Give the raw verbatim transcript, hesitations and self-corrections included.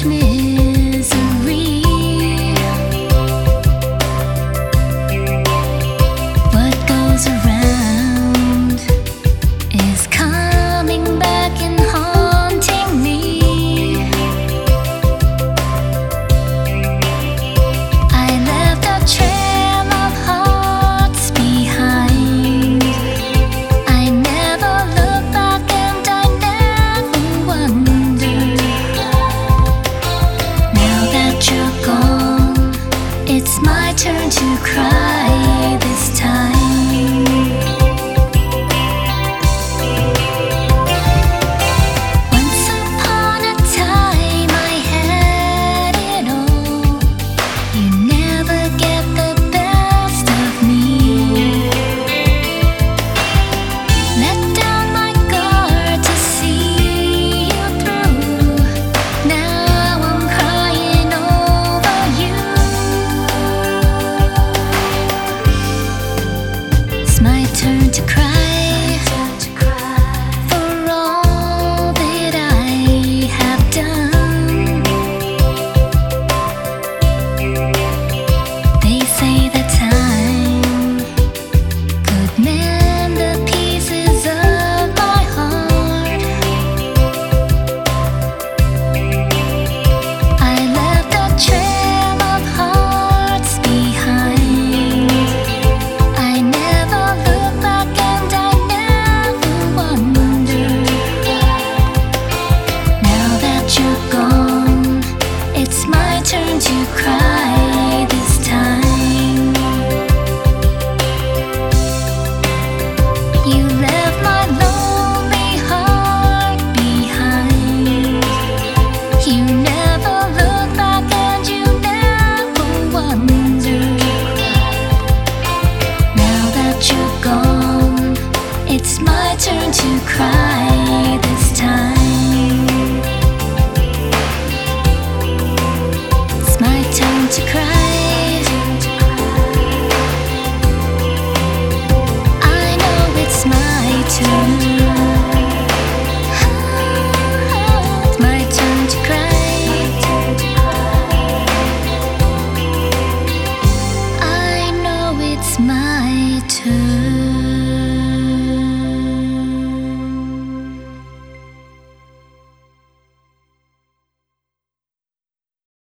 misery. What goes around is coming back and haunting me. I left a trail of hearts behind. I never look back and I never wonder. Now that you're gone, it's my turn to cry this time. Once upon a time I had it all. You never get the best of me. Let down my guard to see you through. Now I'm crying over you. It's my turn to cry for all that I have done. They say that time could mend the pieces of my heart. I left a trail of hearts behind. I never look back and I never wonder. Now that you're gone, it's my turn to cry